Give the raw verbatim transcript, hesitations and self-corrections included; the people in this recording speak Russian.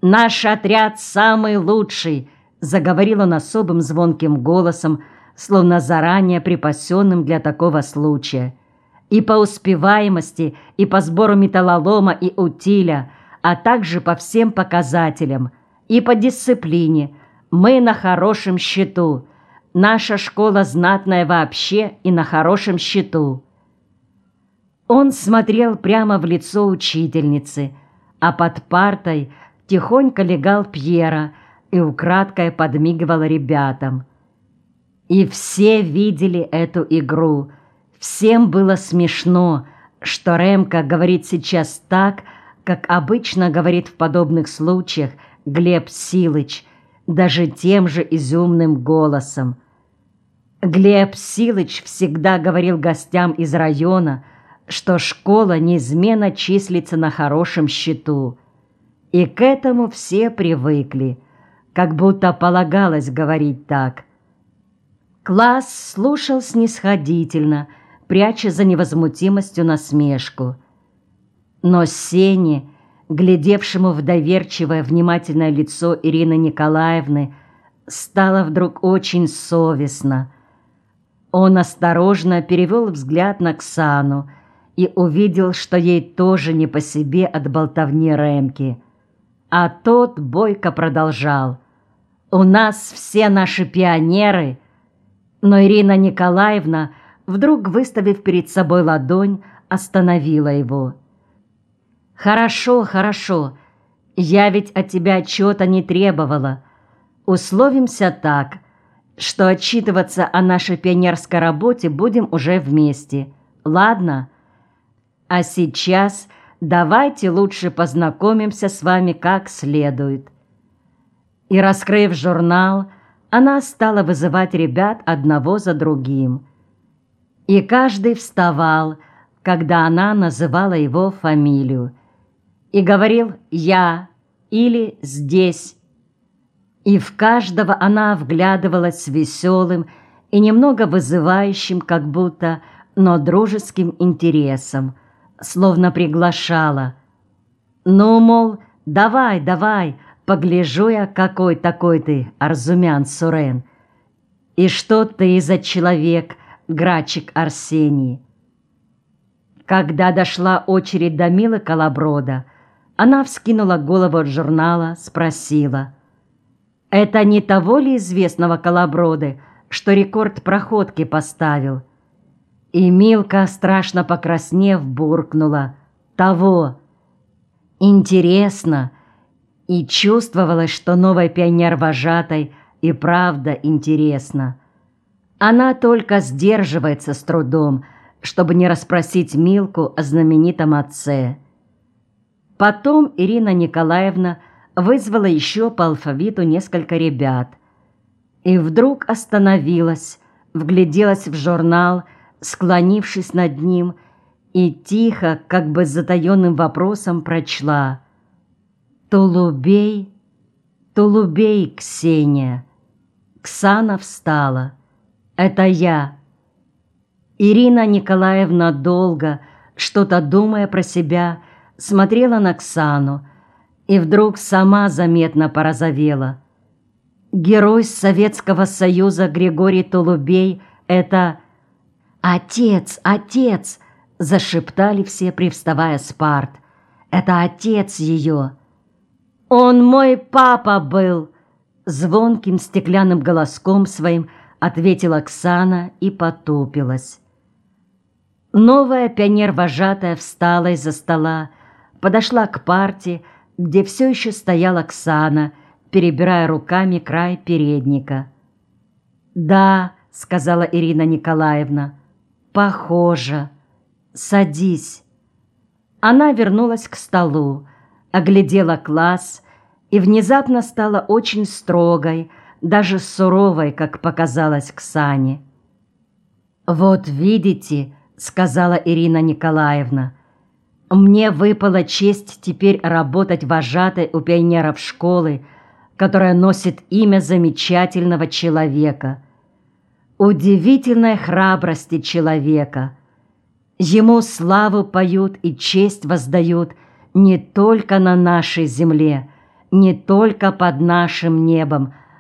«Наш отряд самый лучший», — заговорил он особым звонким голосом, словно заранее припасенным для такого случая. «И по успеваемости, и по сбору металлолома и утиля, а также по всем показателям, и по дисциплине. Мы на хорошем счету. Наша школа знатная вообще и на хорошем счету». Он смотрел прямо в лицо учительницы, а под партой тихонько легал Пьера и украдкой подмигивал ребятам. И все видели эту игру. Всем было смешно, что Ремка говорит сейчас так, как обычно говорит в подобных случаях Глеб Силыч, даже тем же изумным голосом. Глеб Силыч всегда говорил гостям из района, что школа неизменно числится на хорошем счету. И к этому все привыкли, как будто полагалось говорить так. Класс слушал снисходительно, пряча за невозмутимостью насмешку. Но Сене, глядевшему в доверчивое, внимательное лицо Ирины Николаевны, стало вдруг очень совестно. Он осторожно перевел взгляд на Ксану и увидел, что ей тоже не по себе от болтовни Ремки. А тот бойко продолжал: «У нас все наши пионеры». Но Ирина Николаевна, вдруг выставив перед собой ладонь, остановила его. «Хорошо, хорошо, я ведь от тебя отчета не требовала. Условимся так, что отчитываться о нашей пионерской работе будем уже вместе. Ладно? А сейчас давайте лучше познакомимся с вами как следует». И, раскрыв журнал, она стала вызывать ребят одного за другим. И каждый вставал, когда она называла его фамилию, и говорил «я» или «здесь». И в каждого она вглядывалась с веселым и немного вызывающим, как будто, но дружеским интересом, словно приглашала. «Ну, мол, давай, давай, погляжу я, какой такой ты, Арзумян Сурен. И что ты за человек, Грачик Арсений?» Когда дошла очередь до Милы Колоброда, она вскинула голову от журнала, спросила: «Это не того ли известного Колоброды, что рекорд проходки поставил?» И Милка, страшно покраснев, буркнула: «Того». Интересно. И чувствовалось, что новой пионер-вожатой и правда интересно. Она только сдерживается с трудом, чтобы не расспросить Милку о знаменитом отце. Потом Ирина Николаевна вызвала еще по алфавиту несколько ребят. И вдруг остановилась, вгляделась в журнал, склонившись над ним, и тихо, как бы с затаенным вопросом прочла: «Тулубей, Тулубей, Ксения». Ксана встала. «Это я». Ирина Николаевна долго, что-то думая про себя, смотрела на Ксану и вдруг сама заметно порозовела. Герой Советского Союза Григорий Тулубей — это... «Отец, отец!» — зашептали все, привставая с парт. «Это отец ее!» «Он мой папа был!» — звонким стеклянным голоском своим ответила Оксана и потупилась. Новая пионер-вожатая встала из-за стола, подошла к парте, где все еще стояла Оксана, перебирая руками край передника. «Да», — сказала Ирина Николаевна, — «похоже. Садись». Она вернулась к столу, оглядела класс и внезапно стала очень строгой, даже суровой, как показалось Ксане. «Вот видите», — сказала Ирина Николаевна, — «мне выпала честь теперь работать вожатой у пионеров школы, которая носит имя замечательного человека, удивительной храбрости человека. Ему славу поют и честь воздают не только на нашей земле, не только под нашим небом,